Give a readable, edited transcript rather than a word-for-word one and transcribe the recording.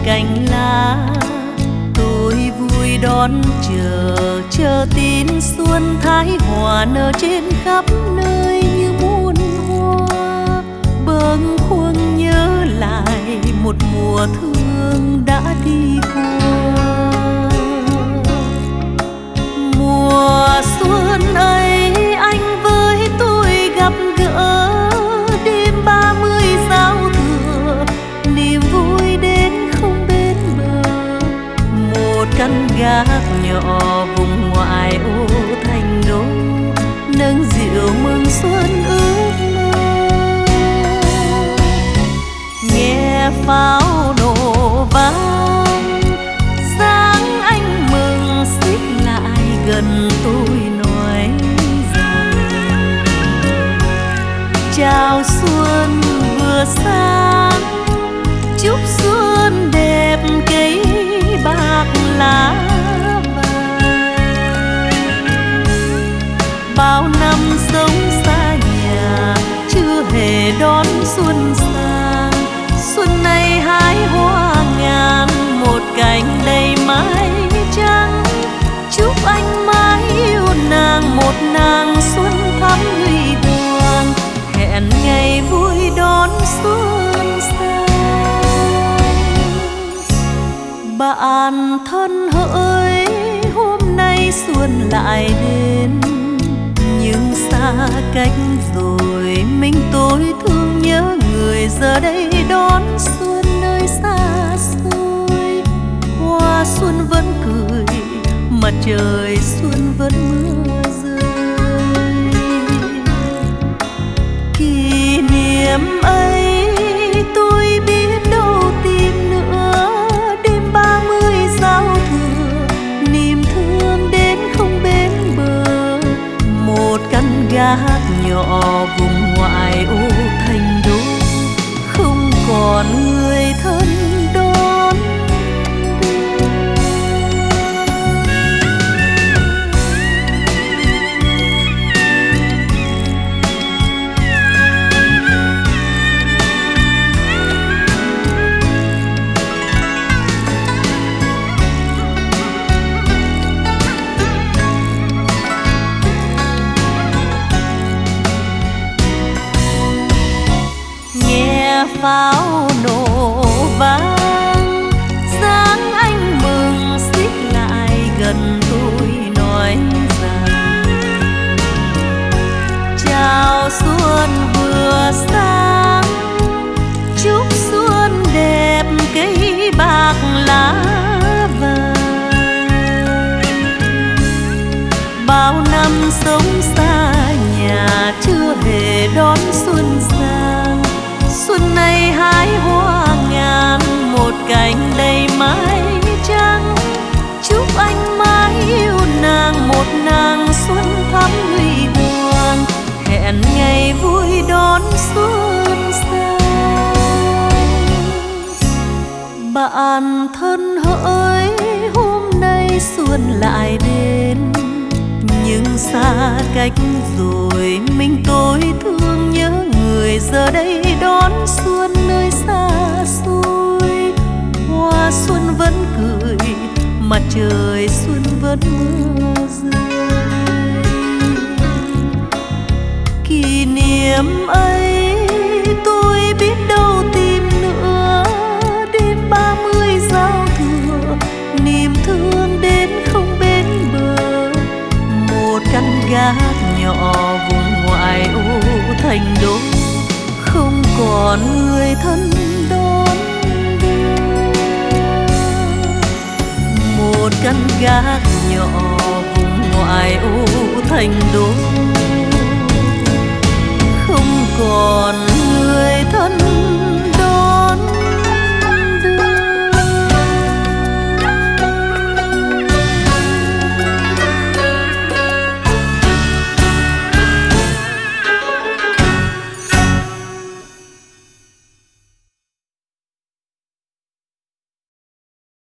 cành lá. Tôi vui đón chờ tin xuân thái hòa nở trên khắp nơi như muôn hoa. Bâng khuâng nhớ lại một mùa thương đã đi qua. Mùa xuân ấy anh với tôi gặp gỡ, đêm 30 giao thừa niềm vui đến không bên bờ. Một căn gác nhỏ vùng ngoại ô thành đô nâng rượu mừng xuân ước mơ. Nghe pháo nổ vang dáng anh mừng xích lại gần tôi nói rằng chào xuân vừa sang, chúc xuân đẹp cây bạc lá vàng. Bao năm sống xa nhà chưa hề đón xuân sang, xuân này hái hoa ngàn một cành đầy mái trắng. Chúc anh mãi yêu nàng một nàng xuân thắm huy hoàng, hẹn ngày vui đón xuân sang. Bạn thân hỡi hôm nay xuân lại đến, nhưng xa cách rồi mình tôi thương nhớ người giờ đây đón xuân nơi xa xôi. Hoa xuân vẫn cười, mặt trời xuân vẫn mưa rơi. Kỷ niệm ấy tôi biết đâu tìm nữa, đêm 30 giao thừa niềm thương đến không bên bờ. Một căn gác nhỏ vùng ngoại ô thành đô không còn người thân đón. Pháo nổ vang dáng anh mừng xích lại gần tôi nói rằng chào xuân vừa sang, chúc xuân đẹp cây bạc lá vàng. Bao năm sống xa nhà chưa hề đón xuân sang, xuân này hái hoa ngàn một cành đầy mái trắng. Chúc anh mãi yêu nàng một nàng xuân thắm huy hoàng, hẹn ngày vui đón xuân sang. Bạn thân hỡi hôm nay xuân lại đến, nhưng xa cách rồi mình tôi thương nhớ người giờ đây đón xuân nơi xa xôi. Hoa xuân vẫn cười, mặt trời xuân vẫn mưa rơi. Kỷ niệm ấy tôi biết đâu tìm nữa, đêm 30 giao thừa niềm thương đến không bên bờ. Một căn gác nhỏ vùng ngoại ô thành đô không còn người thân đón đưa. Một căn gác nhỏ vùng ngoại ô thành đô không còn người thân